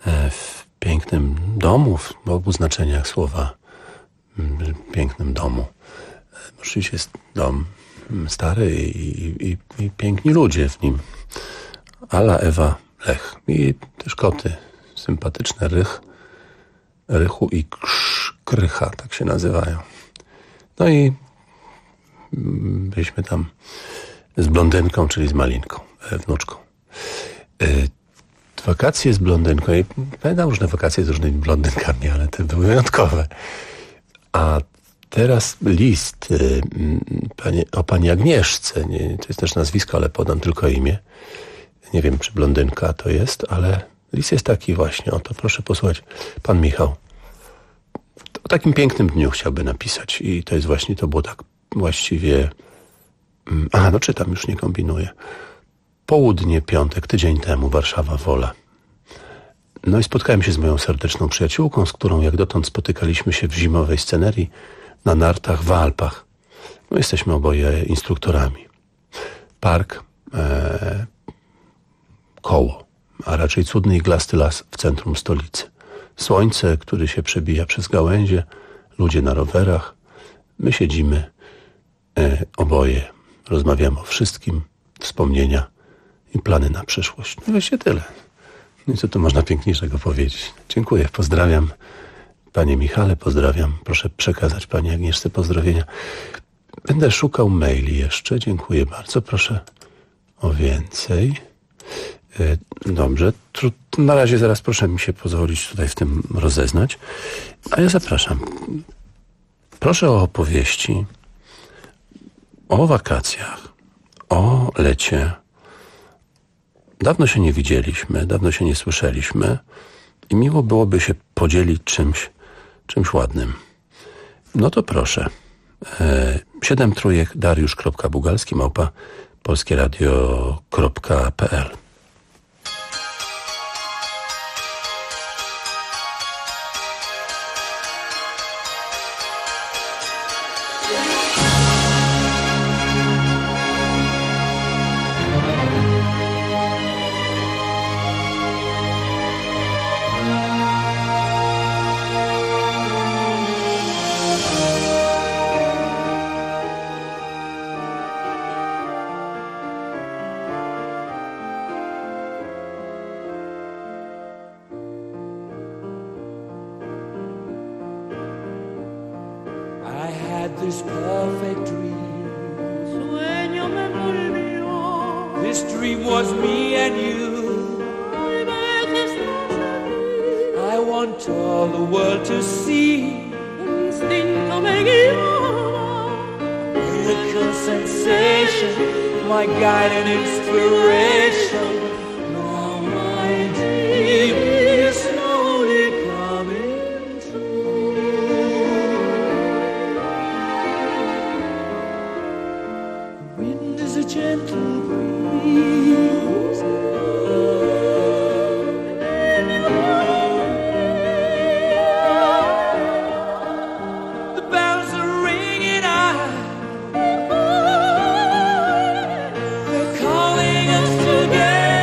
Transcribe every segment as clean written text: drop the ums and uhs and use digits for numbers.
w pięknym domu, w obu znaczeniach słowa, pięknym domu. Oczywiście jest dom stary i piękni ludzie w nim. Ala, Ewa, Lech. I też koty sympatyczne, Rychu i Krycha, tak się nazywają. No i byliśmy tam z blondynką, czyli z Malinką, wnuczką. Wakacje z blondynką. I pamiętam różne wakacje z różnymi blondynkami, ale te były wyjątkowe. A teraz list o pani Agnieszce. To jest też nazwisko, ale podam tylko imię. Nie wiem, czy blondynka to jest, ale list jest taki właśnie. Oto proszę posłuchać. Pan Michał o takim pięknym dniu chciałby napisać. I to jest właśnie, to było tak właściwie... no czytam, już nie kombinuję. Południe, piątek, tydzień temu, Warszawa, Wola. No i spotkałem się z moją serdeczną przyjaciółką, z którą jak dotąd spotykaliśmy się w zimowej scenerii na nartach w Alpach. No jesteśmy oboje instruktorami. Park, koło, a raczej cudny iglasty las w centrum stolicy. Słońce, który się przebija przez gałęzie, ludzie na rowerach. My siedzimy oboje, rozmawiamy o wszystkim, wspomnienia i plany na przyszłość. No właśnie tyle. No i co tu można piękniejszego powiedzieć? Dziękuję, pozdrawiam. Panie Michale, pozdrawiam. Proszę przekazać pani Agnieszce pozdrowienia. Będę szukał maili jeszcze. Dziękuję bardzo. Proszę o więcej. Dobrze. Na razie zaraz proszę mi się pozwolić tutaj w tym rozeznać. A ja zapraszam. Proszę o opowieści o wakacjach, o lecie. Dawno się nie widzieliśmy, dawno się nie słyszeliśmy i miło byłoby się podzielić czymś ładnym. No to proszę. 7 trójek dariusz.bugalski @polskieradio.pl. This perfect dream. Sueño me envolvió. This dream was me and you. I want all the world to see. El instinto me guiaba. Miracle sensation, my guide and inspiration. Now my dream is slowly coming true. Wind is a gentle breeze. The bells are ringing out. They're calling us together.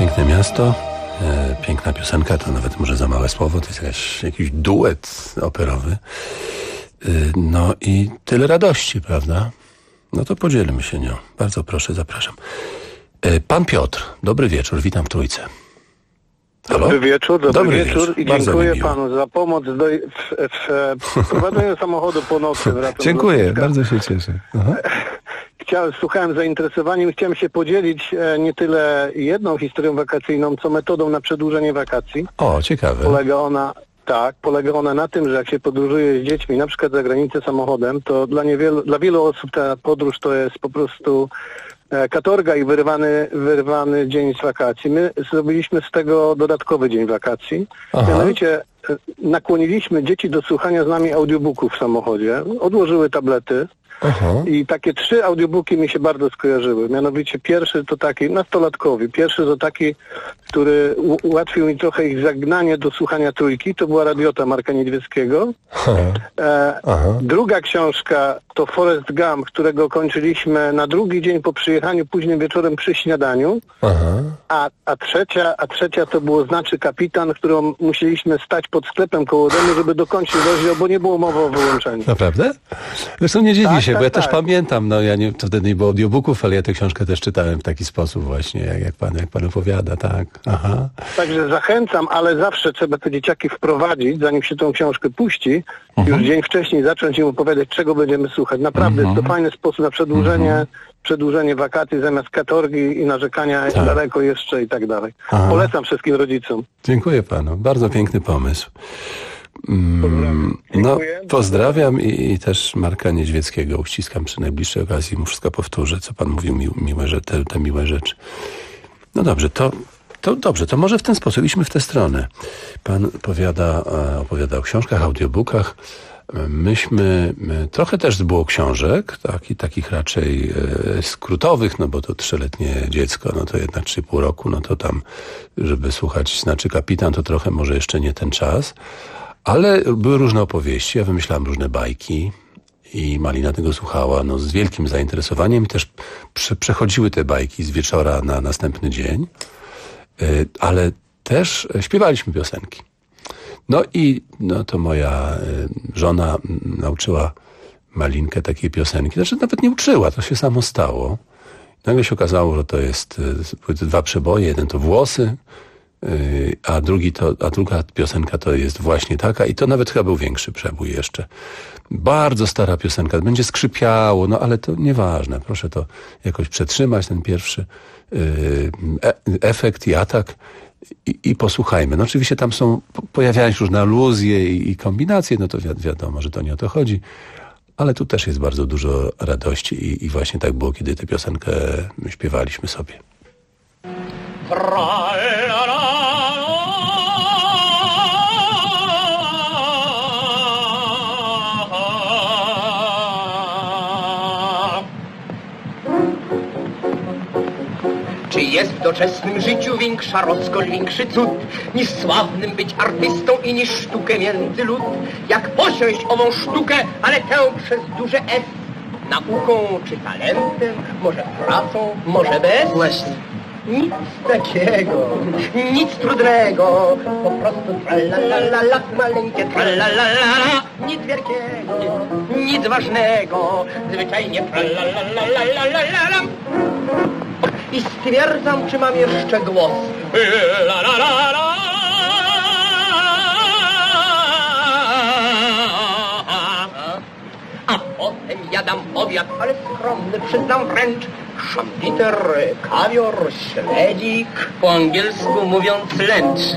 Piękne miasto, piękna piosenka, to nawet może za małe słowo, to jest jakiś duet operowy. No i tyle radości, prawda? No to podzielmy się nią. Bardzo proszę, zapraszam. Pan Piotr, dobry wieczór, witam w Trójce. Halo? Dobry wieczór i Bardzo dziękuję mi miło. panu za pomoc w prowadzeniu samochodu po nocy. Dziękuję, bardzo się cieszę. Aha. Słuchałem z zainteresowaniem, chciałem się podzielić nie tyle jedną historią wakacyjną, co metodą na przedłużenie wakacji. O, ciekawe. Polega ona na tym, że jak się podróżuje z dziećmi, na przykład za granicę samochodem, to dla wielu osób ta podróż to jest po prostu katorga i wyrwany dzień z wakacji. My zrobiliśmy z tego dodatkowy dzień wakacji. Mianowicie nakłoniliśmy dzieci do słuchania z nami audiobooków w samochodzie. Odłożyły tablety. I takie 3 audiobooki mi się bardzo skojarzyły. Mianowicie pierwszy to taki, nastolatkowi, pierwszy to taki, który ułatwił mi trochę ich zagnanie do słuchania Trójki, to była Radiota Marka Niedźwieckiego. Druga książka to Forrest Gump, którego kończyliśmy na drugi dzień po przyjechaniu, późnym wieczorem przy śniadaniu. A trzecia to było Znaczy Kapitan, którą musieliśmy stać pod sklepem koło domu, żeby dokończyć rozdział, bo nie było mowy o wyłączeniu. Naprawdę? Zresztą nie dziwi się, bo ja też pamiętam, no ja nie, to wtedy nie było audiobooków, ale ja tę książkę też czytałem w taki sposób właśnie, jak pan opowiada, tak. Aha. Także zachęcam, ale zawsze trzeba te dzieciaki wprowadzić, zanim się tą książkę puści, już dzień wcześniej zacząć im opowiadać, czego będziemy słuchać. Naprawdę jest to fajny sposób na przedłużenie wakacji zamiast katorgi i narzekania daleko jeszcze i tak dalej. Polecam wszystkim rodzicom. Dziękuję panu, bardzo piękny pomysł. No, pozdrawiam i też Marka Niedźwieckiego uściskam przy najbliższej okazji, mu wszystko powtórzę, co pan mówił, te miłe rzeczy. No dobrze, to może w ten sposób, idźmy w tę stronę. Pan opowiada o książkach, audiobookach. Myśmy trochę też było książek, takich raczej skrótowych, no bo to 3-letnie dziecko, no to jednak 3,5 roku, no to tam, żeby słuchać Znaczy Kapitan, to trochę może jeszcze nie ten czas. Ale były różne opowieści, ja wymyślałem różne bajki i Malina tego słuchała z wielkim zainteresowaniem i też przechodziły te bajki z wieczora na następny dzień, ale też śpiewaliśmy piosenki. No i to moja żona nauczyła Malinkę takiej piosenki, znaczy nawet nie uczyła, to się samo stało. Nagle się okazało, że to były 2 przeboje, jeden to Włosy, a druga piosenka to jest właśnie taka i to nawet chyba był większy przebój jeszcze. Bardzo stara piosenka, będzie skrzypiało, ale to nieważne. Proszę to jakoś przetrzymać, ten pierwszy efekt i atak i posłuchajmy. No oczywiście tam pojawiają się różne aluzje i kombinacje, no to wiadomo, że to nie o to chodzi, ale tu też jest bardzo dużo radości i właśnie tak było, kiedy tę piosenkę śpiewaliśmy sobie. Czy jest w doczesnym życiu większa rozkosz, większy cud, niż sławnym być artystą i niż sztukę między lud? Jak posiąść ową sztukę, ale tę przez duże F, nauką czy talentem, może pracą, może bez? Właśnie. Nic takiego, nic trudnego, po prostu tralalala, maleńkie tralalala, nic wielkiego, nic ważnego, zwyczajnie tralalala. I stwierdzam, czy mam jeszcze głos. A potem jadam obiad, ale skromny, przyznam wręcz. Szambiter, kawior, śledzik. Po angielsku mówiąc lecz.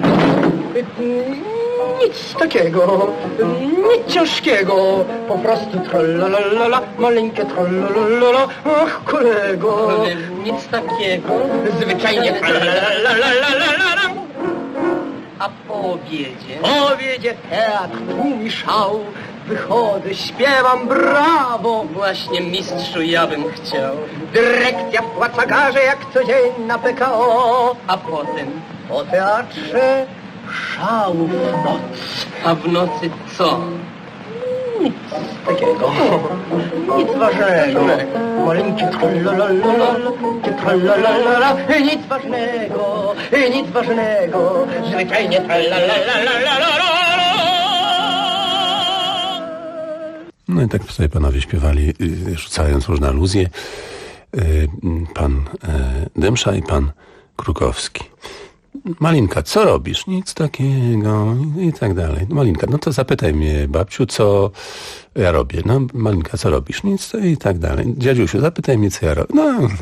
Nic takiego, nic ciężkiego, po prostu tralalala, maleńkie tralalala, ach kolego. Nic takiego, zwyczajnie tralalala. A po obiedzie teatr, tłum i szał, wychodzę, śpiewam, brawo. Właśnie mistrzu, ja bym chciał. Dyrekcja wpłaca garze jak co dzień na PKO. A potem po teatrze szał w noc. A w nocy co? Nic takiego. Nic ważnego. Maleńkie tralalala, tralalala, nic ważnego, nic ważnego. Zwyczajnie tralalala. No i tak sobie panowie śpiewali, rzucając różne aluzje. Pan Dymsza i pan Krukowski. Malinka, co robisz? Nic takiego i tak dalej. Malinka, no to zapytaj mnie, babciu, co ja robię. No, Malinka, co robisz? Nic i tak dalej. Dziadziusiu, zapytaj mnie, co ja robię.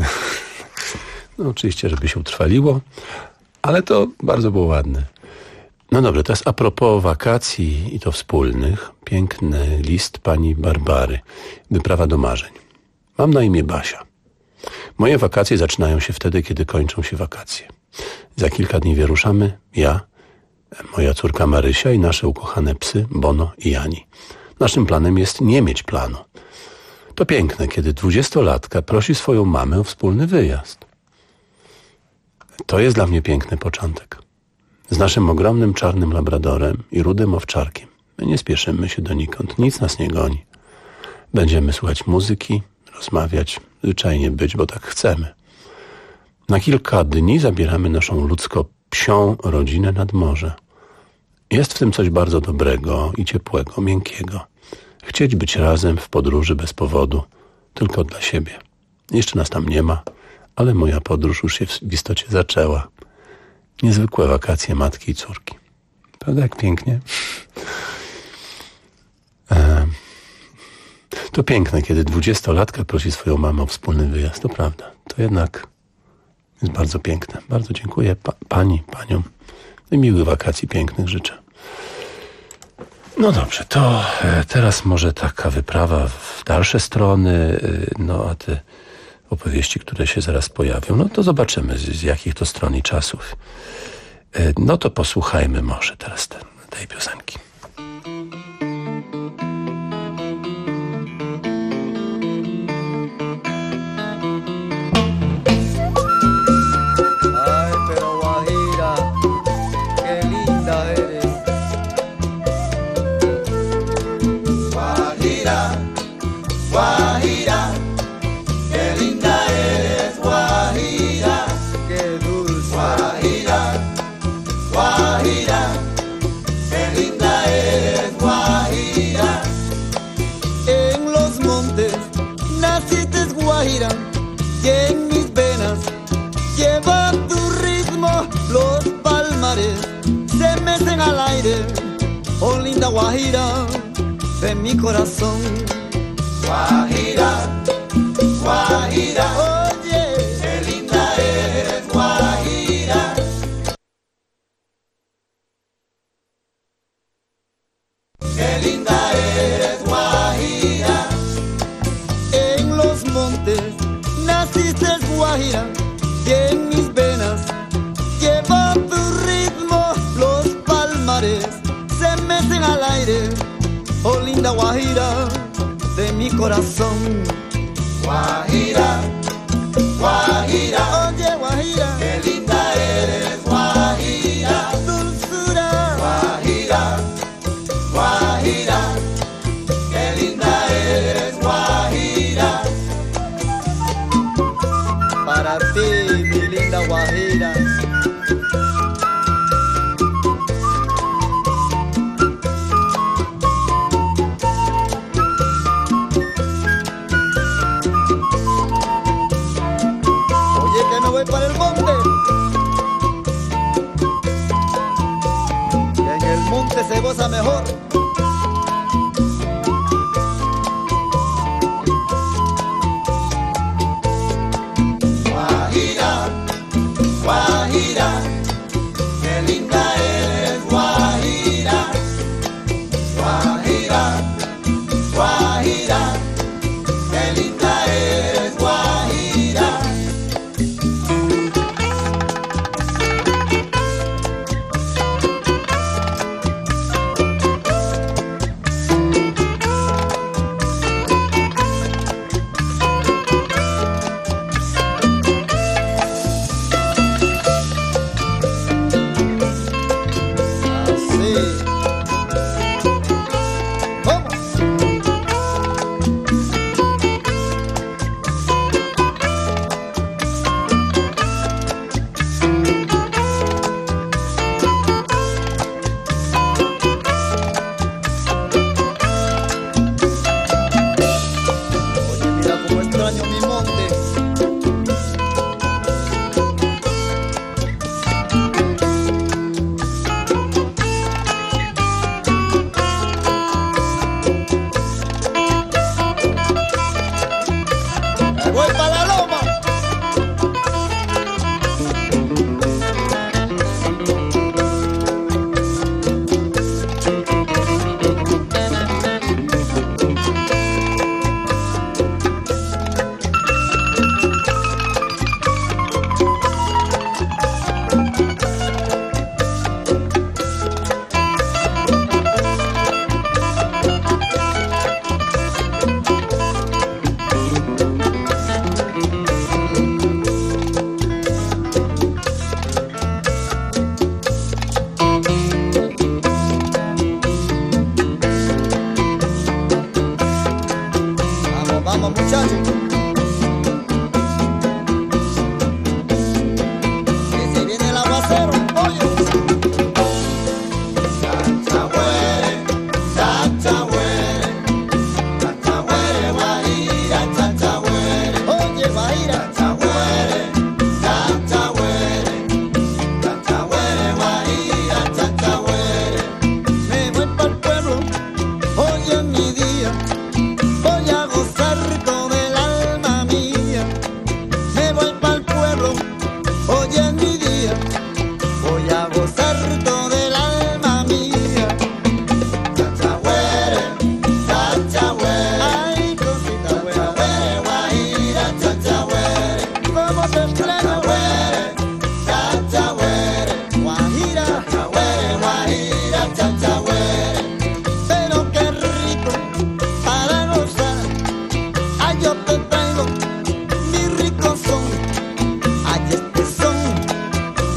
No oczywiście, żeby się utrwaliło, ale to bardzo było ładne. No dobrze, teraz a propos wakacji i to wspólnych, piękny list pani Barbary. Wyprawa do marzeń. Mam na imię Basia. Moje wakacje zaczynają się wtedy, kiedy kończą się wakacje. Za kilka dni wyruszamy, ja, moja córka Marysia i nasze ukochane psy Bono i Jani. Naszym planem jest nie mieć planu. To piękne, kiedy 20-latka prosi swoją mamę o wspólny wyjazd. To jest dla mnie piękny początek. Z naszym ogromnym czarnym labradorem i rudym owczarkiem. My nie spieszymy się donikąd, nic nas nie goni. Będziemy słuchać muzyki, rozmawiać, zwyczajnie być, bo tak chcemy. Na kilka dni zabieramy naszą ludzko-psią rodzinę nad morze. Jest w tym coś bardzo dobrego i ciepłego, miękkiego. Chcieć być razem w podróży bez powodu, tylko dla siebie. Jeszcze nas tam nie ma, ale moja podróż już się w istocie zaczęła. Niezwykłe wakacje matki i córki. Prawda, jak pięknie? To piękne, kiedy 20-latka prosi swoją mamę o wspólny wyjazd. To prawda. To jednak jest bardzo piękne. Bardzo dziękuję paniom. I miłych wakacji pięknych życzę. No dobrze, to teraz może taka wyprawa w dalsze strony, no a te opowieści, które się zaraz pojawią, no to zobaczymy z jakich to stron i czasów. No to posłuchajmy może teraz tej piosenki. Ay, pero Guajira, qué linda eres. Guajira, Guajira, qué linda eres, Guajira, qué dulce. Guajira, Guajira, qué linda eres, Guajira. En los montes naciste, Guajira, y en mis venas lleva tu ritmo. Los palmares se mecen al aire, oh linda Guajira de mi corazón. Guajira, Guajira, oye, qué linda eres, Guajira. Qué linda eres, Guajira. En los montes naciste, Guajira, y en mis venas lleva tu ritmo. Los palmares se mecen al aire, oh linda Guajira de mi corazón. Guajira, Guajira, oye Guajira, qué linda eres, Guajira. Dulzura, Guajira, Guajira, qué linda eres, Guajira. Para ti, mi linda Guajira. Oye, que me voy para el monte. Que en el monte se goza mejor. Guajira, Guajira, qué linda eres, Guajira. Guajira, Guajira, qué linda eres, Guajira.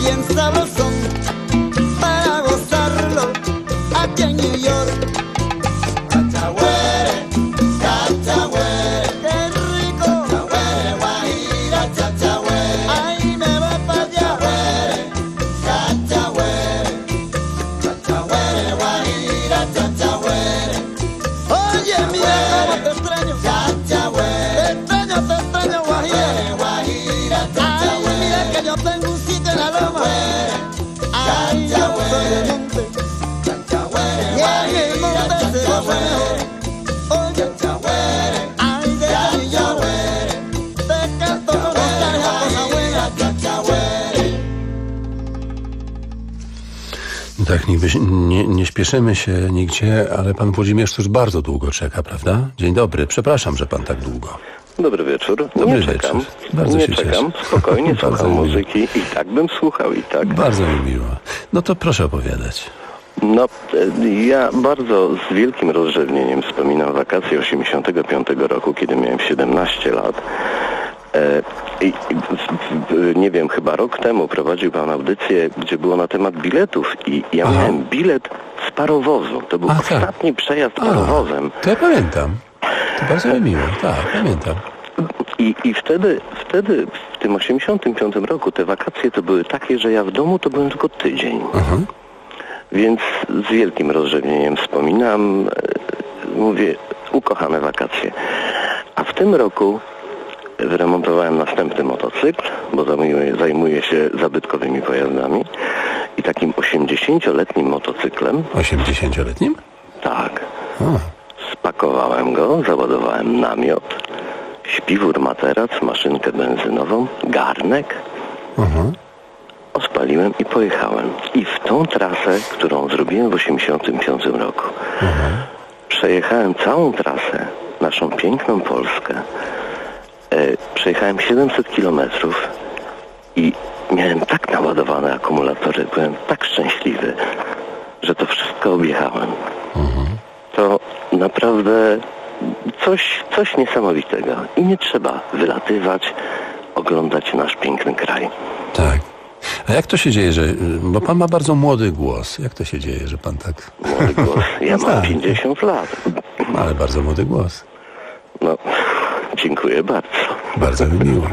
bien sabrosón para gozarlo aquí en New York. Cachahuere, cachahuere, qué rico. Cachahuere, guajira, cachahuere. Ahí me voy para allá. Cachahuere, cachahuere, guajira, cachahuere. Oye, mira cómo te extraño. Cachahuere, te extraño, guajira, cachahuere. Ay, mira que yo tengo un sitio en la loma. Ay, yo soy de monte. Y en el monte se goza mejor. Oye, ay, de New York, te canto con nostalgia, cosa buena. Tak, nie śpieszymy się nigdzie, ale pan Włodzimierz już bardzo długo czeka, prawda? Dzień dobry, przepraszam, że pan tak długo. Dobry wieczór. Dobry nie czekam. wieczór. Bardzo nie się czekam. cieszę. Spokojnie Bardzo słucham miło. muzyki i tak bym słuchał i tak. Bardzo mi miło. No to proszę opowiadać. No, ja bardzo z wielkim rozrzewnieniem wspominam wakacje 85 roku, kiedy miałem 17 lat. Nie wiem, chyba rok temu prowadził pan audycję, gdzie było na temat biletów i ja miałem bilet z parowozu. To był ostatni przejazd parowozem. To ja pamiętam. To bardzo mi miło. Tak, pamiętam. I wtedy w tym 85 roku te wakacje to były takie, że ja w domu to byłem tylko tydzień. Więc z wielkim rozrzewnieniem wspominam, mówię, ukochane wakacje. A w tym roku wyremontowałem następny motocykl, bo zajmuję się zabytkowymi pojazdami i takim 80-letnim motocyklem. 80-letnim? Tak. Spakowałem go, załadowałem namiot, śpiwór, materac, maszynkę benzynową, garnek. Ospaliłem i pojechałem. I w tą trasę, którą zrobiłem w 85 roku, przejechałem całą trasę, naszą piękną Polskę. Przejechałem 700 kilometrów i miałem tak naładowane akumulatory, byłem tak szczęśliwy, że to wszystko objechałem. To naprawdę coś niesamowitego. I nie trzeba wylatywać, oglądać nasz piękny kraj. Tak. A jak to się dzieje, bo pan ma bardzo młody głos. Jak to się dzieje, że pan tak... Młody głos. Ja mam 50 lat. Ale bardzo młody głos. No, dziękuję bardzo. Bardzo mi miło.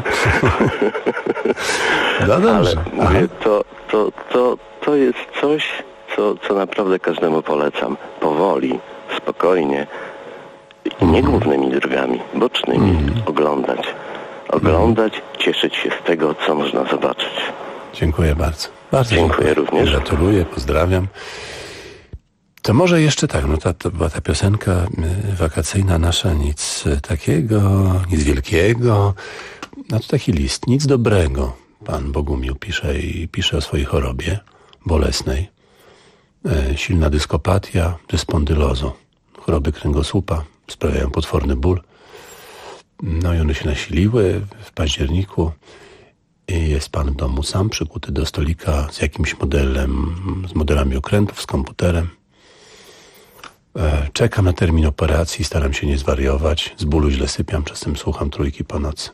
No dobrze. Ale mówię, to jest coś, co naprawdę każdemu polecam. Powoli, spokojnie, nie głównymi drogami, bocznymi oglądać, cieszyć się z tego, co można zobaczyć. Dziękuję bardzo. Bardzo dziękuję również. Gratuluję, pozdrawiam. To może jeszcze tak, to była ta piosenka wakacyjna nasza, nic takiego, nic wielkiego. To taki list, nic dobrego. Pan Bogumił pisze o swojej chorobie bolesnej. Silna dyskopatia, dyspondylozo. Choroby kręgosłupa sprawiają potworny ból. No i one się nasiliły w październiku. Jest pan w domu sam, przykuty do stolika z jakimś z modelami okrętów, z komputerem. Czekam na termin operacji, staram się nie zwariować. Z bólu źle sypiam, czasem słucham Trójki po nocy.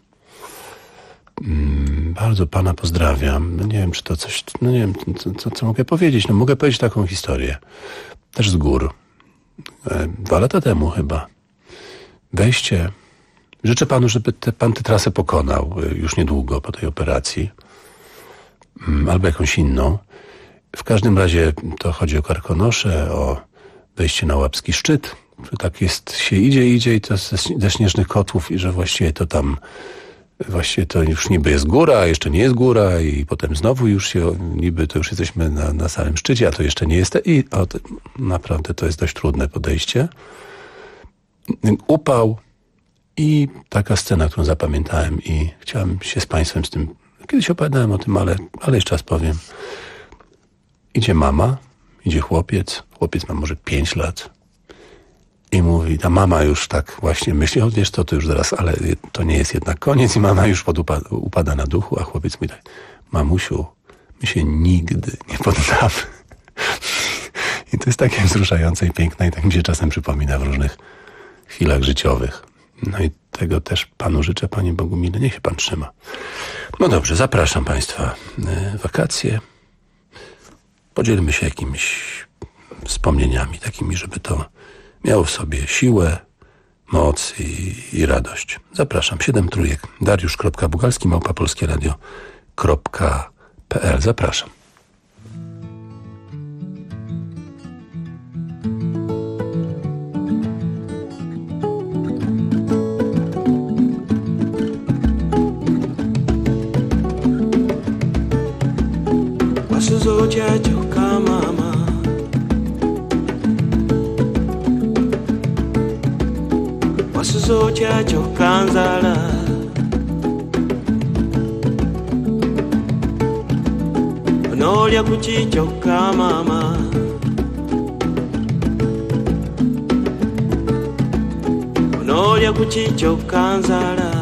Bardzo pana pozdrawiam. Nie wiem, czy to coś... nie wiem, co mogę powiedzieć. Mogę powiedzieć taką historię. Też z gór. 2 lata temu chyba. Wejście... Życzę panu, żeby pan tę trasę pokonał już niedługo po tej operacji. Albo jakąś inną. W każdym razie to chodzi o Karkonosze, o wejście na Łapski Szczyt. Że tak jest, się idzie i to ze Śnieżnych Kotłów i że właściwie to tam to już niby jest góra, a jeszcze nie jest góra i potem znowu już się niby to już jesteśmy na samym szczycie, a to jeszcze nie jest. Naprawdę to jest dość trudne podejście. Upał i taka scena, którą zapamiętałem i chciałem się z państwem z tym... Kiedyś opowiadałem o tym, ale jeszcze raz powiem. Idzie mama, idzie chłopiec ma może 5 lat i mówi, ta mama już tak właśnie myśli, wiesz to już zaraz, ale to nie jest jednak koniec i mama już upada na duchu, a chłopiec mówi tak, mamusiu, my się nigdy nie poddamy. I to jest takie wzruszające i piękne i tak mi się czasem przypomina w różnych chwilach życiowych. No i tego też panu życzę, panie Bogumile, niech się pan trzyma. No dobrze, zapraszam Państwa. Wakacje. Podzielmy się jakimiś wspomnieniami takimi, żeby to miało w sobie siłę, moc i radość. Zapraszam. 7 trójek. Dariusz.bugalski@polskieradio.pl. Zapraszam. Wasuzoja joka mama, wasuzoja joka nzala, onolya kuki joka mama, onolya kuki joka nzala.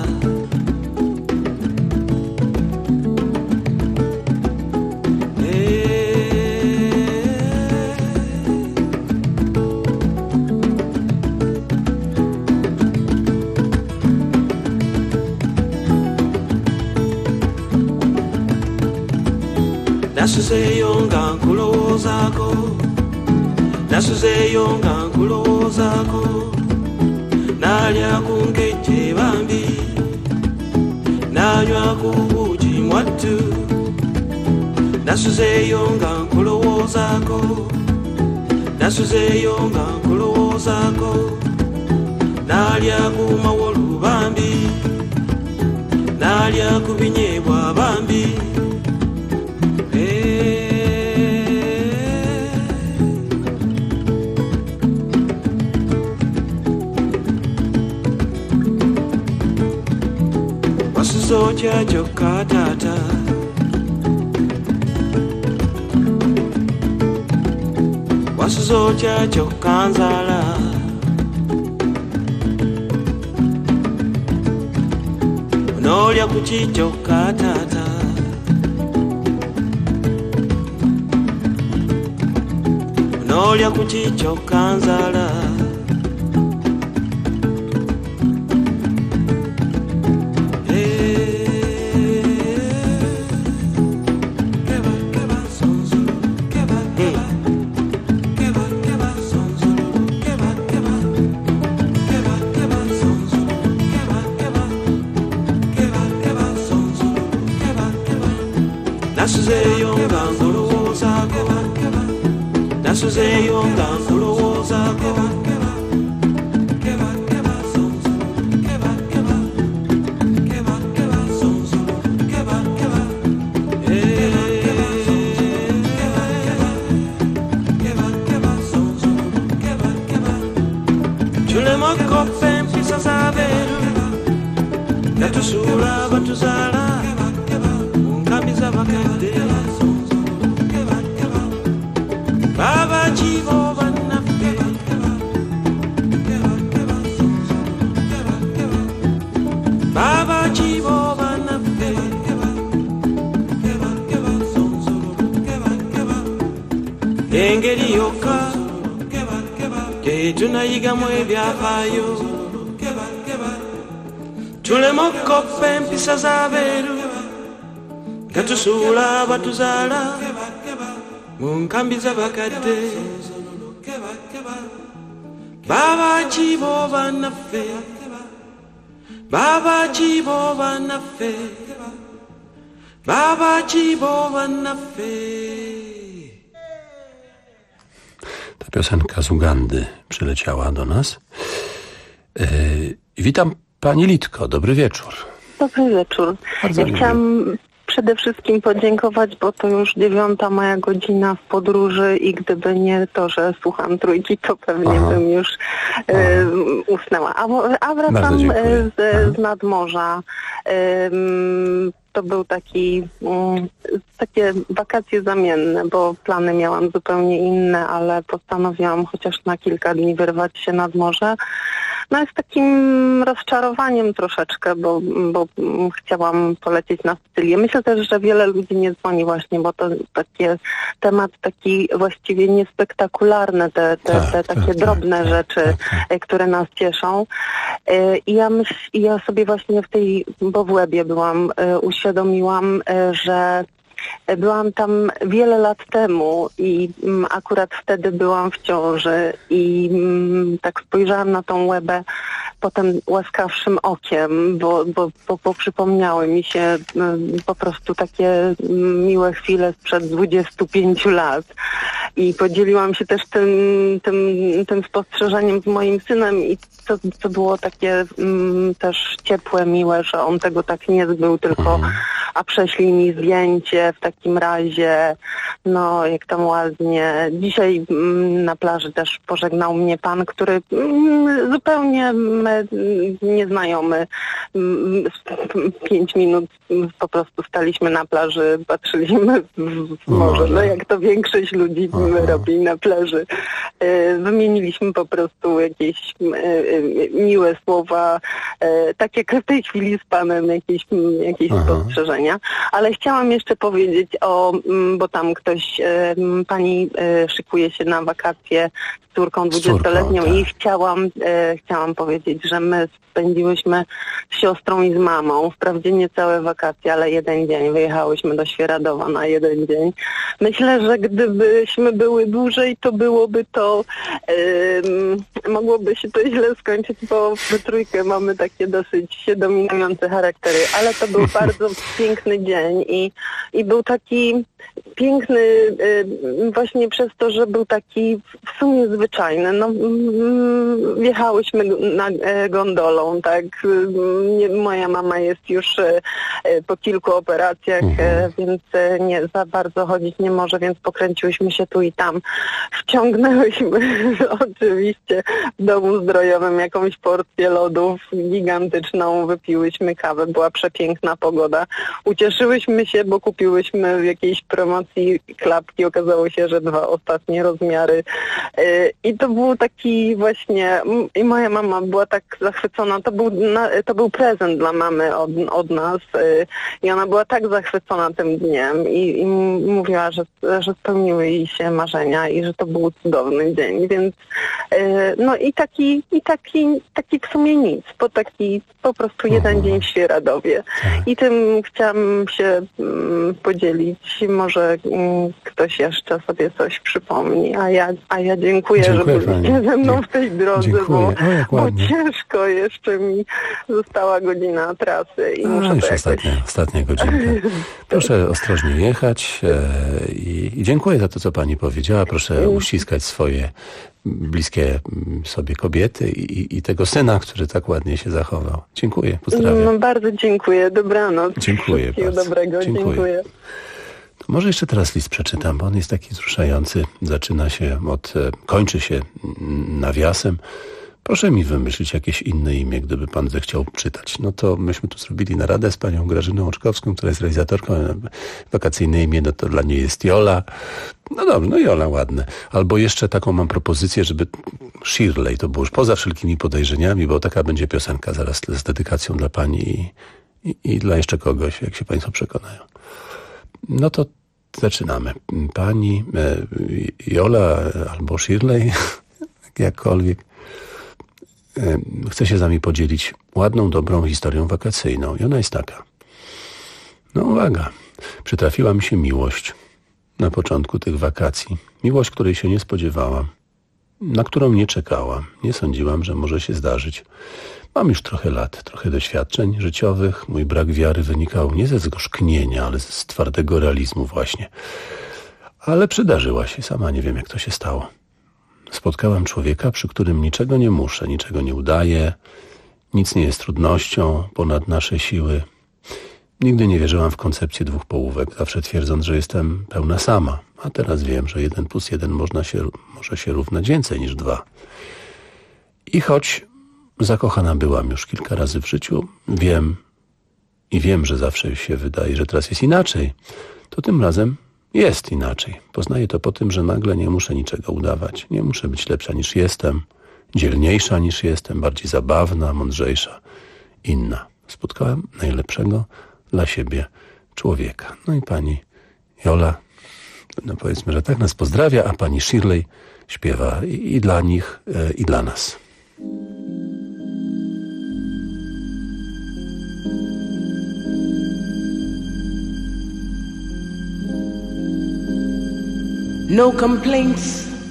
Nasuzeyo nga nkulowoozako, nasuzeyo nga nkulowoozako, nalya ku nkejje bambi, nanywa ku buugi mwattu. Nasuzeyo nga nkulowoozako, nasuzeyo nga nkulowoozako, nalya ku mawolu bambi, nalya ku binyeebwa bambi. Wasuzoja joka tata, wasuzoja joka nzala, onolya kuki joka tata, onolya kuki joka nzala. Nasuzeyo nga nkulowoozako, nasuzeyo nga nkulowoozako, tulema kopa empisa z'abeeru nga tusuula batuzaala nkambi z'abakadde. Baba chibo bannaffe, Baba chibo bannaffe, engeri yokka tetunayigamu ebyafaayo, tulema okoppa empisa z'abeeru nga tusuula abatuzaala mu nkambi z'abakadde. Baba chibo bannaffe, Baba chibo bannaffe, Baba chibo bannaffe. Ta piosenka z Ugandy przyleciała do nas. Witam Pani Litko, dobry wieczór. Dobry wieczór. Ja chciałam przede wszystkim podziękować, bo to już 9. moja godzina w podróży i gdyby nie to, że słucham trójki, to pewnie bym już usnęła. A wracam z nadmorza. To był takie wakacje zamienne, bo plany miałam zupełnie inne, ale postanowiłam chociaż na kilka dni wyrwać się nad morze. No jest takim rozczarowaniem troszeczkę, bo chciałam polecieć na Sycylię. Myślę też, że wiele ludzi nie dzwoni właśnie, bo to temat taki właściwie niespektakularny, te takie drobne rzeczy, które nas cieszą. I ja sobie właśnie bo w Łebie byłam u uświadomiłam, że byłam tam wiele lat temu i akurat wtedy byłam w ciąży i tak spojrzałam na tą Łebę potem łaskawszym okiem, bo przypomniały mi się po prostu takie miłe chwile sprzed 25 lat i podzieliłam się też tym spostrzeżeniem z moim synem i to było takie też ciepłe, miłe, że on tego tak nie zbył, tylko a prześlij mi zdjęcie w takim razie, no jak tam ładnie. Dzisiaj na plaży też pożegnał mnie pan, który zupełnie nieznajomy. 5 minut po prostu staliśmy na plaży, patrzyliśmy w morze, no jak to większość ludzi robi na plaży. Wymieniliśmy po prostu jakieś miłe słowa, tak jak w tej chwili z panem jakieś spostrzeżenia. Ale chciałam jeszcze powiedzieć bo tam ktoś, pani szykuje się na wakacje z córką 20-letnią i chciałam powiedzieć, że my spędziłyśmy z siostrą i z mamą, wprawdzie nie całe wakacje, ale jeden dzień. Wyjechałyśmy do Świeradowa na jeden dzień. Myślę, że gdybyśmy były dłużej, to byłoby to, mogłoby się to źle skończyć, bo w trójkę mamy takie dosyć dominujące charaktery, ale to był bardzo piękny dzień i był taki piękny właśnie przez to, że był taki w sumie zwyczajny. No, wjechałyśmy gondolą, tak. Moja mama jest już po kilku operacjach, więc nie za bardzo chodzić nie może, więc pokręciłyśmy się tu i tam. Wciągnęłyśmy oczywiście w domu zdrojowym jakąś porcję lodów gigantyczną, wypiłyśmy kawę, była przepiękna pogoda. Ucieszyłyśmy się, bo kupiłyśmy w jakiejś promocji klapki, okazało się, że 2 ostatnie rozmiary i to był taki właśnie, i moja mama była tak zachwycona, to był prezent dla mamy od nas i ona była tak zachwycona tym dniem i mówiła, że spełniły jej się marzenia i że to był cudowny dzień, więc no i taki w sumie nic, bo taki po prostu jeden dzień w Świeradowie i tym chciałam się podzielić, może ktoś jeszcze sobie coś przypomni, a ja dziękuję, że byliście ze mną w tej drodze, bo ciężko jeszcze mi została godzina trasy i muszę to jakoś... Ostatnia godzinka. Proszę ostrożnie jechać i dziękuję za to, co pani powiedziała. Proszę uściskać swoje bliskie sobie kobiety i tego syna, który tak ładnie się zachował. Dziękuję, pozdrawiam. No, bardzo dziękuję, dobranoc. Dziękuję Wszystkiego bardzo. dobrego, dziękuję. To może jeszcze teraz list przeczytam, bo on jest taki wzruszający. Kończy się nawiasem. Proszę mi wymyślić jakieś inne imię, gdyby pan zechciał czytać. No to myśmy tu zrobili naradę z panią Grażyną Oczkowską, która jest realizatorką. Wakacyjne imię, no to dla niej jest Jola. No dobrze, no Jola, ładne. Albo jeszcze taką mam propozycję, żeby Shirley, to było już poza wszelkimi podejrzeniami, bo taka będzie piosenka zaraz z dedykacją dla pani i dla jeszcze kogoś, jak się państwo przekonają. No to zaczynamy. Pani Jola albo Shirley, jakkolwiek, chce się z nami podzielić ładną, dobrą historią wakacyjną. I ona jest taka. No uwaga, przytrafiła mi się miłość na początku tych wakacji. Miłość, której się nie spodziewałam, na którą nie czekałam. Nie sądziłam, że może się zdarzyć. Mam już trochę lat, trochę doświadczeń życiowych. Mój brak wiary wynikał nie ze zgorzknienia, ale z twardego realizmu właśnie. Ale przydarzyła się, sama nie wiem, jak to się stało. Spotkałam człowieka, przy którym niczego nie muszę, niczego nie udaję, nic nie jest trudnością ponad nasze siły. Nigdy nie wierzyłam w koncepcję 2 połówek, zawsze twierdząc, że jestem pełna sama. A teraz wiem, że 1 + 1 może się równać więcej niż 2. I choć zakochana byłam już kilka razy w życiu, wiem, że zawsze się wydaje, że teraz jest inaczej, to tym razem jest inaczej. Poznaję to po tym, że nagle nie muszę niczego udawać. Nie muszę być lepsza niż jestem, dzielniejsza niż jestem, bardziej zabawna, mądrzejsza, inna. Spotkałem najlepszego dla siebie człowieka. No i pani Jola, no powiedzmy, że tak nas pozdrawia, a pani Shirley śpiewa i dla nich, i dla nas. no complaints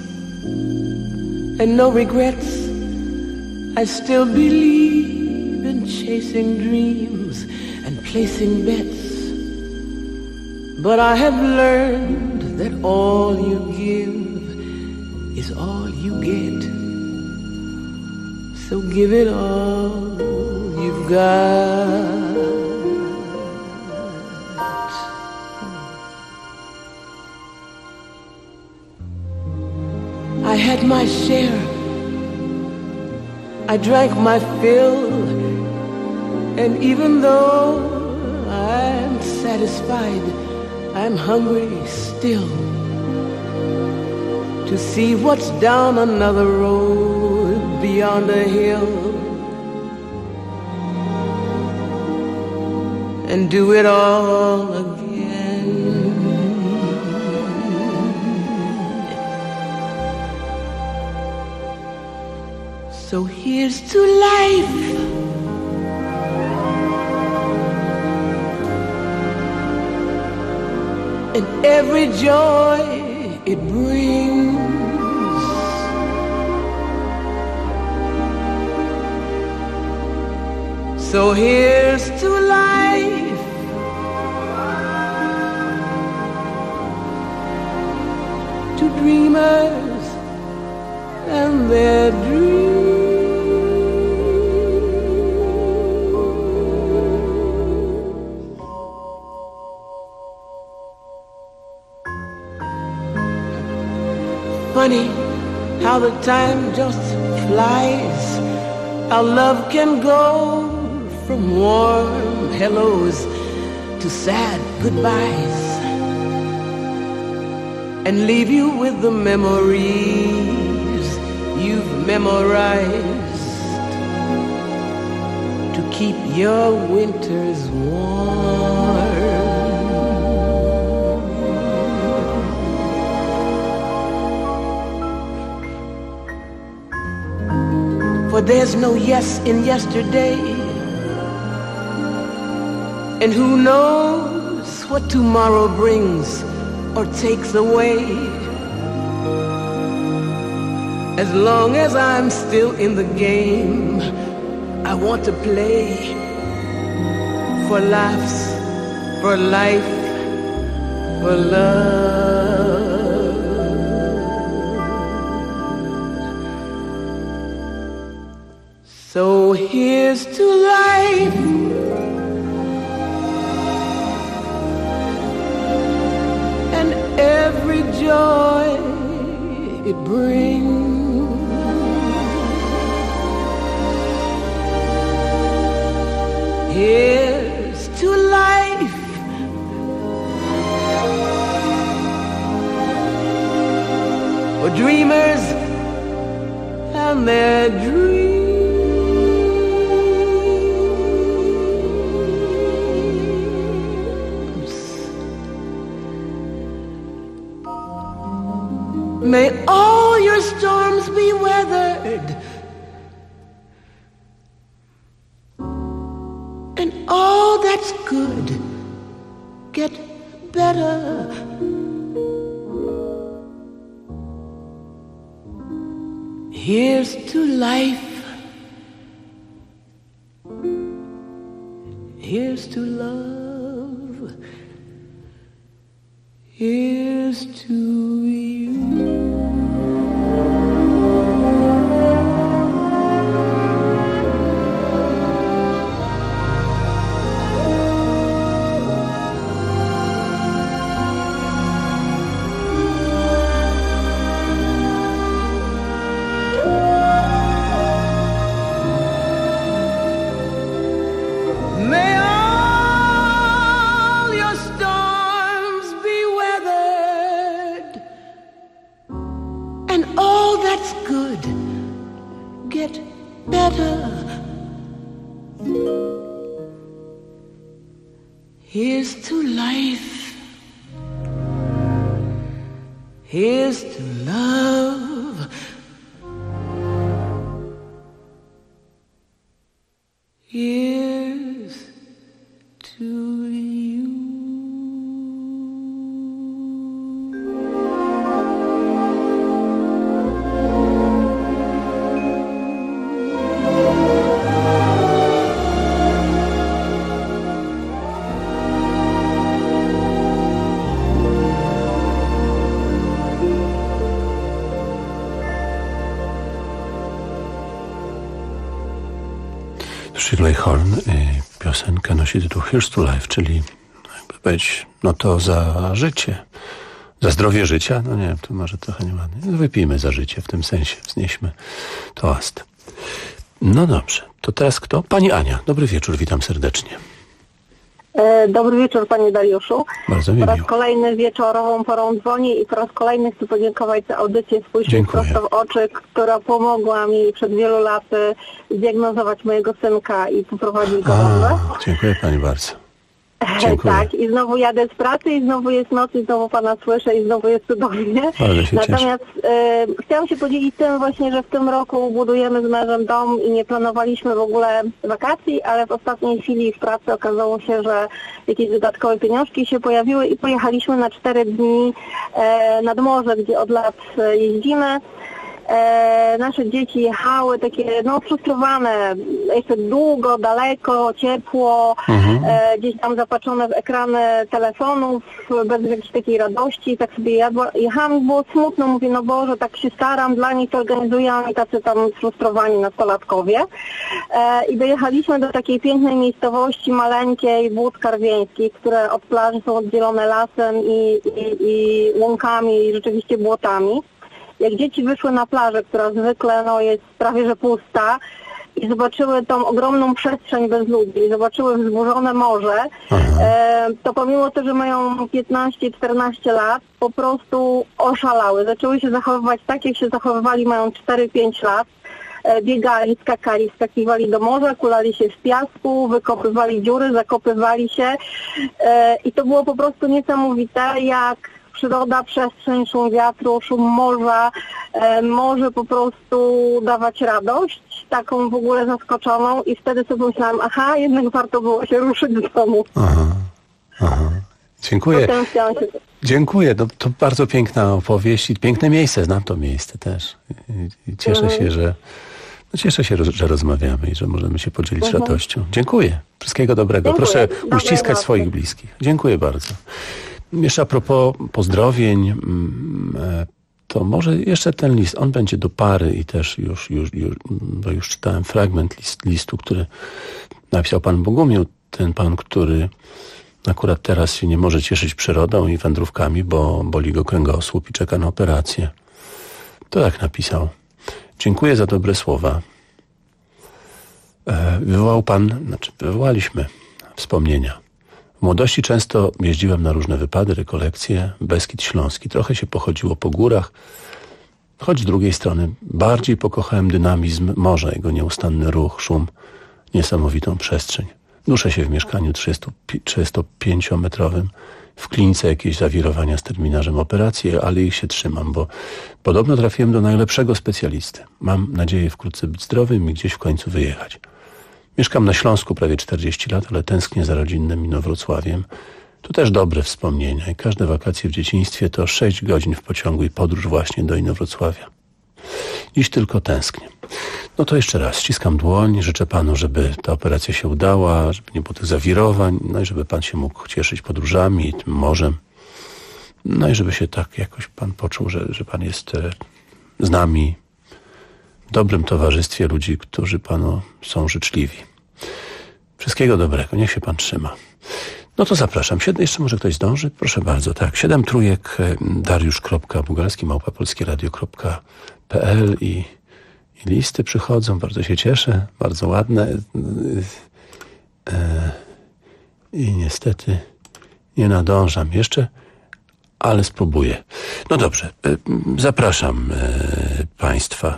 and no regrets. I still believe in chasing dreams and placing bets. But I have learned that all you give is all you get. So give it all you've got. I had my share, I drank my fill, and even though I'm satisfied, I'm hungry still to see what's down another road beyond a hill, and do it all again. So here's to life, and every joy it brings. So here's to life, to dreamers and their dreams. Funny how the time just flies. Our love can go from warm hellos to sad goodbyes, and leave you with the memories you've memorized to keep your winters warm. For there's no yes in yesterday, and who knows what tomorrow brings or takes away. As long as I'm still in the game, I want to play for laughs, for life, for love. So here's to life, and every joy it brings. Here's to life, for dreamers and their dreams. May all your storms be weathered, and all that's good get better. Here's to life, here's to love, here's to you. Here's to life, here's to love, here's to you. Shirley Horn. Piosenka nosi tytuł Here's to Life, czyli jakby powiedzieć, no to za życie. Za zdrowie życia? No nie, to może trochę nieładnie. Wypijmy za życie, w tym sensie wznieśmy toast. No dobrze, to teraz kto? Pani Ania. Dobry wieczór, witam serdecznie. Dobry wieczór, panie Dariuszu. Bardzo mi Po raz miło. kolejny wieczorową porą dzwonię i po raz kolejny chcę podziękować za audycję Spójrzcie prosto w oczy, która pomogła mi przed wielu laty zdiagnozować mojego synka i poprowadzić go dobrze. Dziękuję pani bardzo. Dziękuję. Tak, i znowu jadę z pracy i znowu jest noc i znowu pana słyszę i znowu jest cudownie. Natomiast chciałam się podzielić tym właśnie, że w tym roku budujemy z mężem dom i nie planowaliśmy w ogóle wakacji, ale w ostatniej chwili w pracy okazało się, że jakieś dodatkowe pieniążki się pojawiły i pojechaliśmy na 4 dni nad morze, gdzie od lat jeździmy. Nasze dzieci jechały takie frustrowane, jeszcze długo, daleko, ciepło, gdzieś tam zapatrzone w ekrany telefonów, bez jakiejś takiej radości, tak sobie jechałam i było smutno, mówię, no Boże, tak się staram, dla nich to organizuję, a tacy tam sfrustrowani nastolatkowie. I dojechaliśmy do takiej pięknej miejscowości, maleńkiej, Wód Karwieńskich, które od plaży są oddzielone lasem i łąkami i rzeczywiście błotami. Jak dzieci wyszły na plażę, która zwykle jest prawie że pusta i zobaczyły tą ogromną przestrzeń bez ludzi, zobaczyły wzburzone morze, to pomimo to, że mają 15-14 lat, po prostu oszalały. Zaczęły się zachowywać tak, jak się zachowywali, mają 4-5 lat. Biegali, skakali, skakiwali do morza, kulali się w piasku, wykopywali dziury, zakopywali się i to było po prostu niesamowite, jak przyroda, przestrzeń, szum wiatru, szum morza może po prostu dawać radość, taką w ogóle zaskoczoną i wtedy sobie myślałam, jednak warto było się ruszyć z domu. Dziękuję. Dziękuję, to bardzo piękna opowieść i piękne miejsce, znam to miejsce też. I cieszę się, że rozmawiamy i że możemy się podzielić radością. Dziękuję. Wszystkiego dobrego. Dziękuję. Proszę uściskać swoich bliskich. Dziękuję bardzo. Jeszcze a propos pozdrowień, to może jeszcze ten list, on będzie do pary i też już czytałem fragment listu, który napisał pan Bogumił, ten pan, który akurat teraz się nie może cieszyć przyrodą i wędrówkami, bo boli go kręgosłup i czeka na operację. To tak napisał. Dziękuję za dobre słowa. Wywołaliśmy wspomnienia. W młodości często jeździłem na różne wypady, rekolekcje, Beskid Śląski. Trochę się pochodziło po górach, choć z drugiej strony bardziej pokochałem dynamizm morza, jego nieustanny ruch, szum, niesamowitą przestrzeń. Duszę się w mieszkaniu 35-metrowym, w klinice jakieś zawirowania z terminarzem operacji, ale ich się trzymam, bo podobno trafiłem do najlepszego specjalisty. Mam nadzieję wkrótce być zdrowym i gdzieś w końcu wyjechać. Mieszkam na Śląsku prawie 40 lat, ale tęsknię za rodzinnym Inowrocławiem. Tu też dobre wspomnienia i każde wakacje w dzieciństwie to 6 godzin w pociągu i podróż właśnie do Inowrocławia. Dziś tylko tęsknię. No to jeszcze raz ściskam dłoń, życzę panu, żeby ta operacja się udała, żeby nie było tych zawirowań, no i żeby pan się mógł cieszyć podróżami i tym morzem. No i żeby się tak jakoś pan poczuł, że pan jest z nami, w dobrym towarzystwie ludzi, którzy panu są życzliwi. Wszystkiego dobrego, niech się pan trzyma. No to zapraszam. Jeszcze może ktoś zdąży? Proszę bardzo, tak. 7 trójek, dariusz.bugalski@polskieradio.pl i listy przychodzą. Bardzo się cieszę. Bardzo ładne. I niestety nie nadążam jeszcze, ale spróbuję. No dobrze. Zapraszam państwa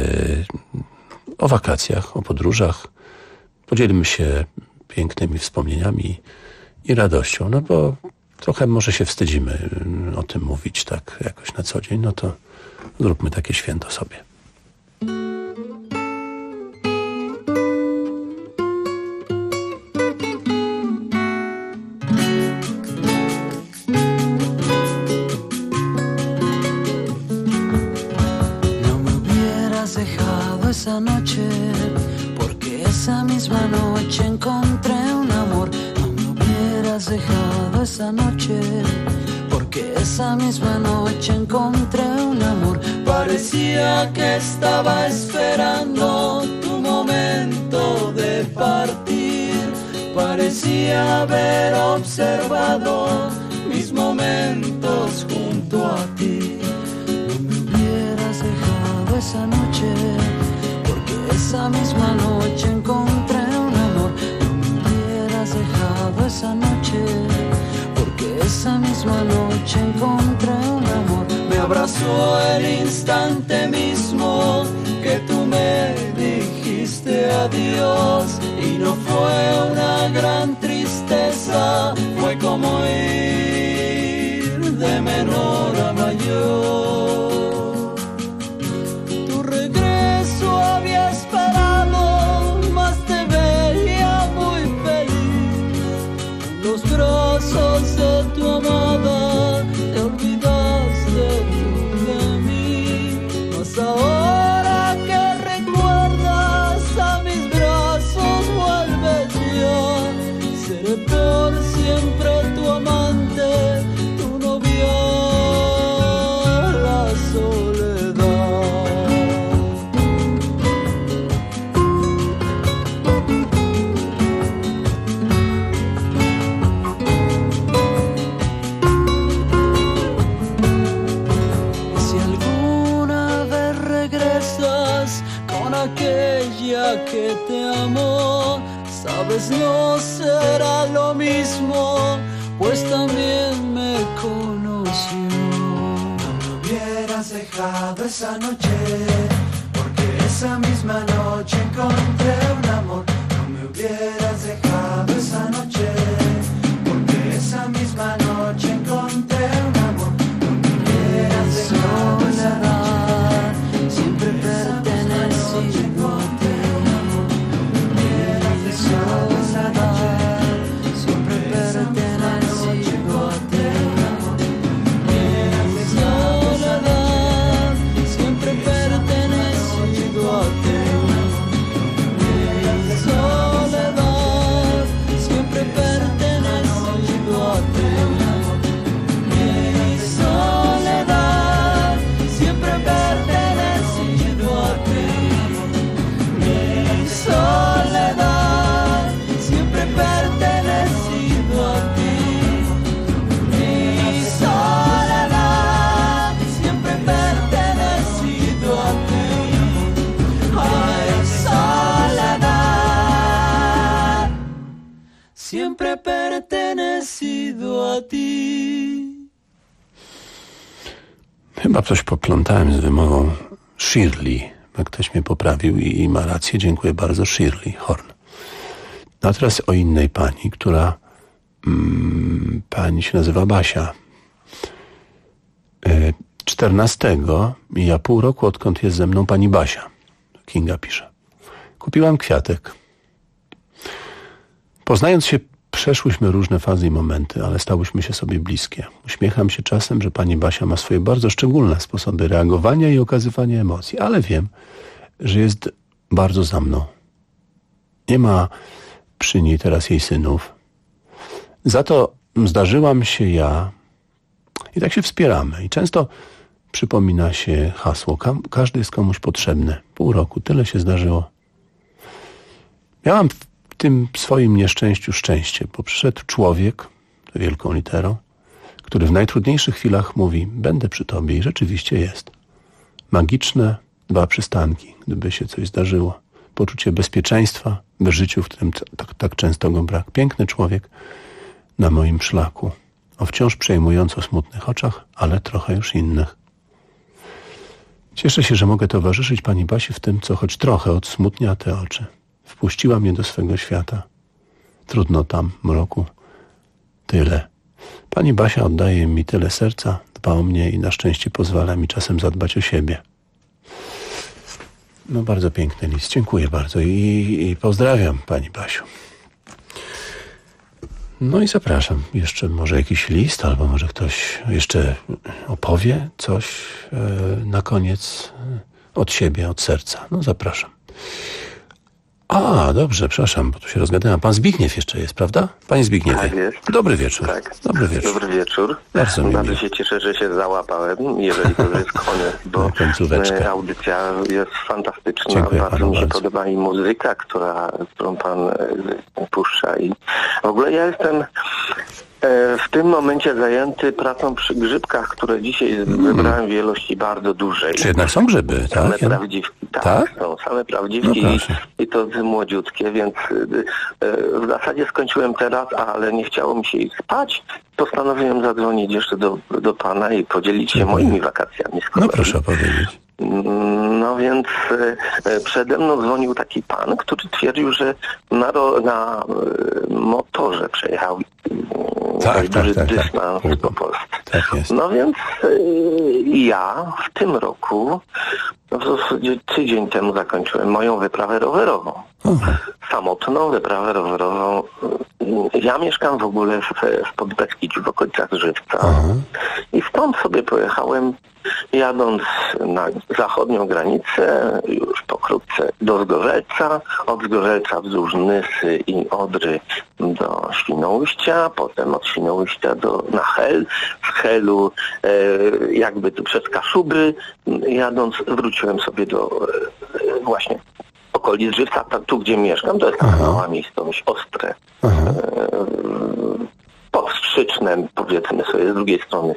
o wakacjach, o podróżach. Podzielimy się pięknymi wspomnieniami i radością, no bo trochę może się wstydzimy o tym mówić tak jakoś na co dzień, no to zróbmy takie święto sobie. No me hubieras dejado esa noche, porque esa misma noche encontré un amor. Dejado esa noche, porque esa misma noche encontré un amor. Parecía que estaba esperando tu momento de partir. parecía haber observado mis momentos junto a ti. No me hubieras dejado esa noche, porque esa misma noche encontré un amor. No me hubieras dejado esa noche, porque esa misma noche encontré un amor. Me abrazó el instante mismo que tú me dijiste adiós, y no fue una gran tristeza, fue como ir de menor a mayor. Tu regreso había esperado, mas te veía muy feliz. En los brazos de tu amada te olvidaste tú de mí, mas ahora que recuerdas a mis brazos vuelve ya. Seré por siempre tu amante, tu novia, la soledad. Si alguna vez regresas con aquella que te amó, sabes, no será lo mismo, pues también me conoció. No me hubieras dejado esa noche, porque esa misma noche encontré un amor. No me hubieras dejado esa noche, porque esa misma noche encontré un amor. No me hubieras dejado esa noche, siempre pertenecido a ti. Siempre pertenecido a ti. Soledad, siempre pertenecido a ti. Soledad, siempre pertenecido a ti. Soledad, siempre pertenecido a ti. Soledad, siempre pertenecido a ti. Mi soledad, siempre pertenecido a ti. Ay, soledad, siempre pertenecido a ti. Chyba coś poplątałem z wymową Shirley. Jak ktoś mnie poprawił i ma rację, dziękuję bardzo. Shirley Horn. A teraz o innej pani, która pani się nazywa Basia. 14 mija pół roku, odkąd jest ze mną pani Basia. Kinga pisze. Kupiłam kwiatek. Poznając się, przeszłyśmy różne fazy i momenty, ale stałyśmy się sobie bliskie. Uśmiecham się czasem, że pani Basia ma swoje bardzo szczególne sposoby reagowania i okazywania emocji, ale wiem, że jest bardzo za mną. Nie ma przy niej teraz jej synów. Za to zdarzyłam się ja i tak się wspieramy. I często przypomina się hasło. Każdy jest komuś potrzebny. Pół roku, tyle się zdarzyło. Miałam w tym swoim nieszczęściu szczęście, bo przyszedł człowiek, wielką literą, który w najtrudniejszych chwilach mówi: będę przy tobie, i rzeczywiście jest. Magiczne 2 przystanki, gdyby się coś zdarzyło. Poczucie bezpieczeństwa w życiu, w którym tak często go brak. Piękny człowiek na moim szlaku, o wciąż przejmująco smutnych oczach, ale trochę już innych. Cieszę się, że mogę towarzyszyć pani Basi w tym, co choć trochę odsmutnia te oczy. Wpuściła mnie do swego świata. Trudno tam, mroku. Tyle. Pani Basia oddaje mi tyle serca, dba o mnie i na szczęście pozwala mi czasem zadbać o siebie. No, bardzo piękny list. Dziękuję bardzo i pozdrawiam pani Basiu. No i zapraszam. Jeszcze może jakiś list, albo może ktoś jeszcze opowie coś na koniec od siebie, od serca. No, zapraszam. A, dobrze, przepraszam, bo tu się rozgadałem. Pan Zbigniew jeszcze jest, prawda? Panie Zbigniewie. Tak jest. Dobry wieczór. Tak. Dobry wieczór. Dobry wieczór. Bardzo się cieszę, że się załapałem, jeżeli to jest koniec, bo audycja jest fantastyczna. Dziękuję bardzo mi się bardzo. podoba i muzyka, którą pan puszcza. I w ogóle ja jestem w tym momencie zajęty pracą przy grzybkach, które dzisiaj wybrałem w ilości bardzo dużej. Czy jednak są grzyby, Same tak? prawdziwki, tak? Są same prawdziwki i to młodziutkie, więc w zasadzie skończyłem teraz, ale nie chciało mi się ich spać. Postanowiłem zadzwonić jeszcze do pana i podzielić się moimi wakacjami. No proszę opowiedzieć. No więc przede mną dzwonił taki pan, który twierdził, że na motorze przejechał duży dystans po Polsce. Tak jest. No więc ja w tym roku, w zasadzie tydzień temu zakończyłem moją wyprawę rowerową. Samotną wyprawę rowerową. Ja mieszkam w ogóle w Podbeskidziu, w okolicach Żywca. I stąd sobie pojechałem, jadąc na zachodnią granicę, już pokrótce do Zgorzelca, od Zgorzelca wzdłuż Nysy i Odry do Świnoujścia, potem od Świnoujścia na Hel, z Helu jakby tu przez Kaszuby jadąc wróciłem sobie do właśnie okolic Żywca, tu gdzie mieszkam, to jest taka mała miejscowość Ostre. Pod Wstrzycznem, powiedzmy sobie, z drugiej strony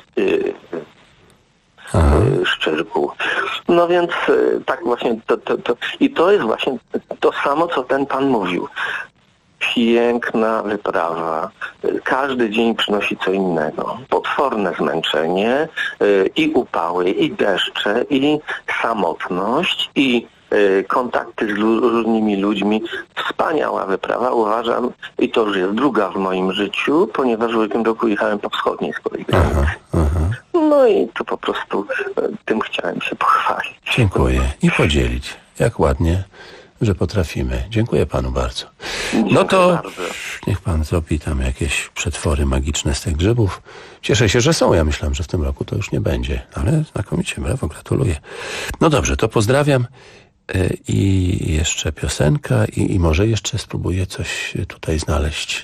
Szczyrku. No więc tak właśnie i to jest właśnie to samo, co ten pan mówił. Piękna wyprawa. Każdy dzień przynosi co innego. Potworne zmęczenie, i upały, i deszcze, i samotność, i kontakty z różnymi ludźmi. Wspaniała wyprawa, uważam, i to już jest druga w moim życiu, ponieważ w ubiegłym roku jechałem po wschodniej z kolei granicy. No i to po prostu tym chciałem się pochwalić. Dziękuję. I podzielić. Jak ładnie, że potrafimy. Dziękuję panu bardzo. No to niech pan zrobi tam jakieś przetwory magiczne z tych grzybów. Cieszę się, że są. Ja myślałem, że w tym roku to już nie będzie. Ale znakomicie, brawo, gratuluję. No dobrze, to pozdrawiam. I jeszcze piosenka i może jeszcze spróbuję coś tutaj znaleźć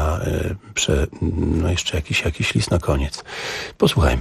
no jeszcze jakiś list na koniec. Posłuchajmy.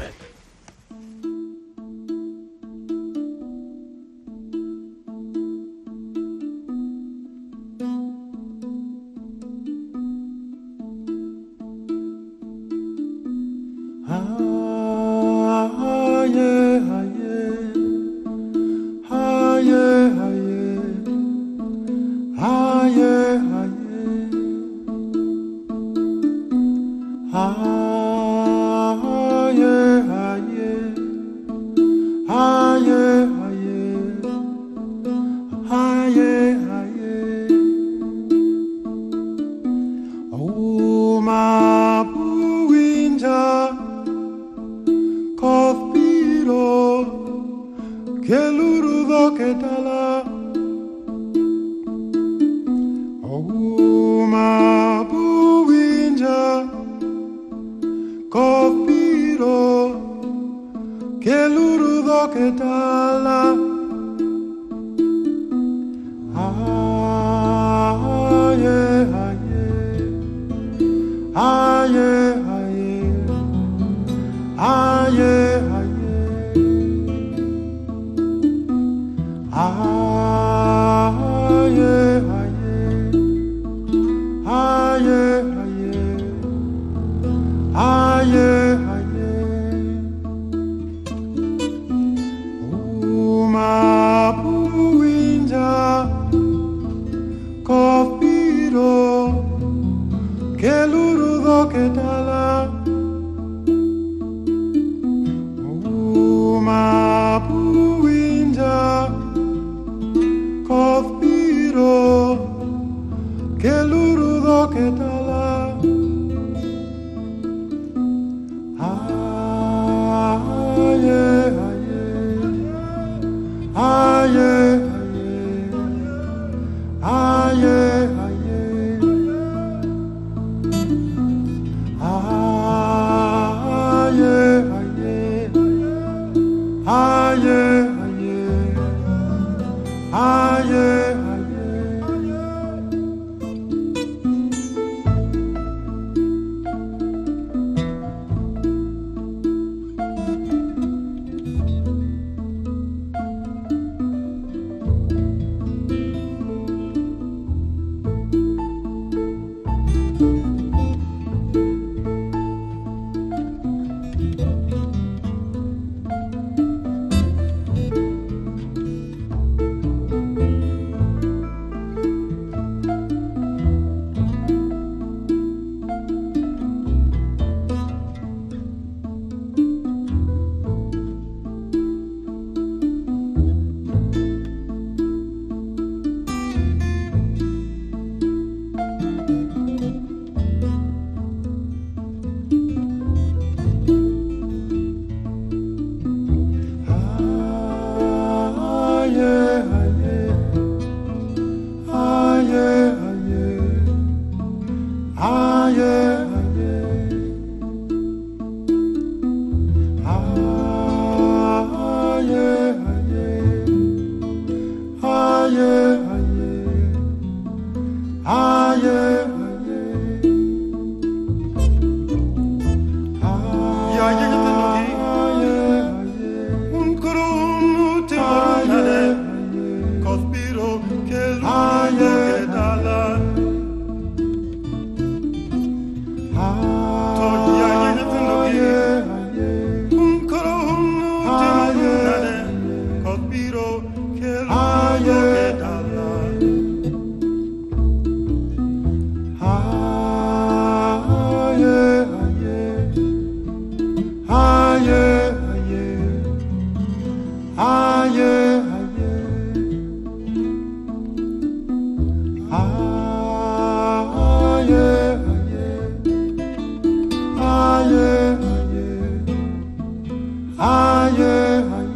Aye, aye.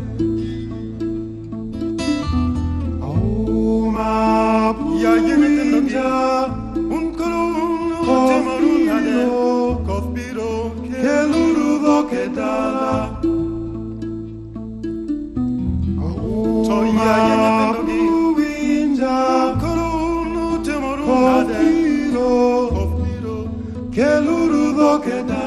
Ya yemedim ya un colon temarunade cospiro che l'urudo che dà to ya yemedim ya colon temarunade cospiro che l'urudo che dà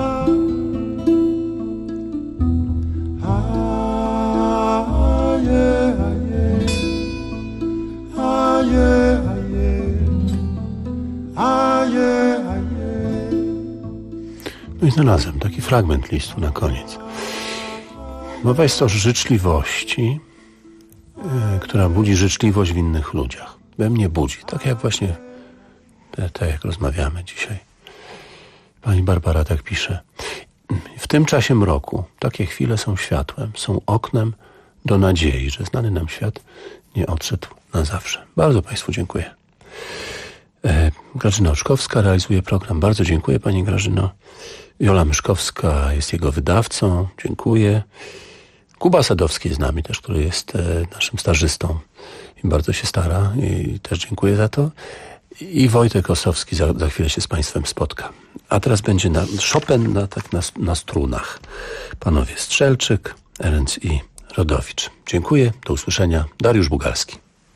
No i znalazłem taki fragment listu na koniec. Mowa jest o życzliwości, która budzi życzliwość w innych ludziach. We mnie budzi, tak jak właśnie tak jak rozmawiamy dzisiaj. Pani Barbara tak pisze. W tym czasie mroku takie chwile są światłem, są oknem do nadziei, że znany nam świat nie odszedł na zawsze. Bardzo Państwu dziękuję. Grażyna Oczkowska realizuje program. Bardzo dziękuję Pani Grażyno. Jola Myszkowska jest jego wydawcą. Dziękuję. Kuba Sadowski jest z nami też, który jest naszym stażystą i bardzo się stara i też dziękuję za to. I Wojtek Osowski za chwilę się z Państwem spotka. A teraz będzie Chopin na strunach. Panowie Strzelczyk, Erenc i Rodowicz. Dziękuję. Do usłyszenia. Dariusz Bugalski.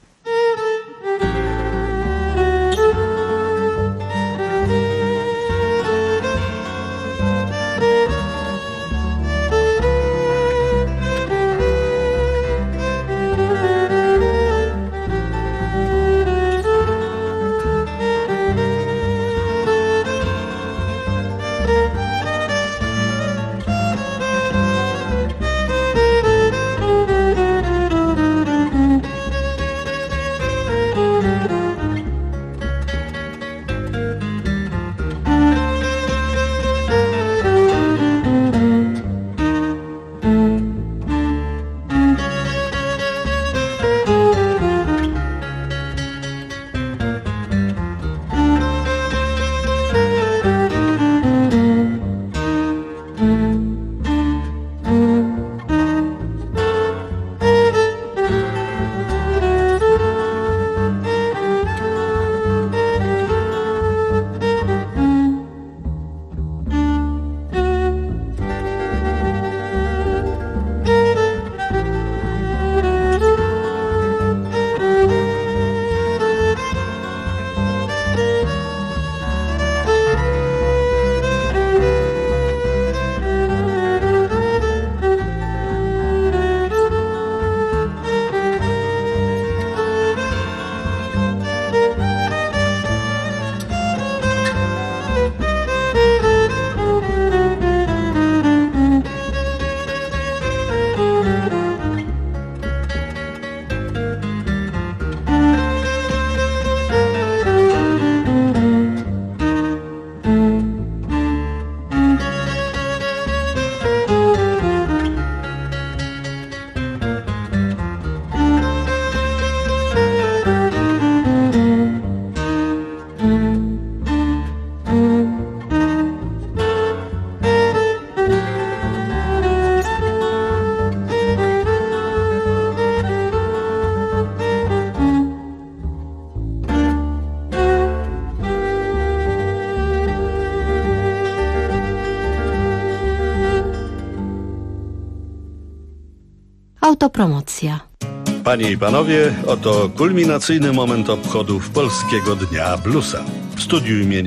Autopromocja. Panie i panowie, oto kulminacyjny moment obchodów Polskiego Dnia Bluesa. W studiu imienia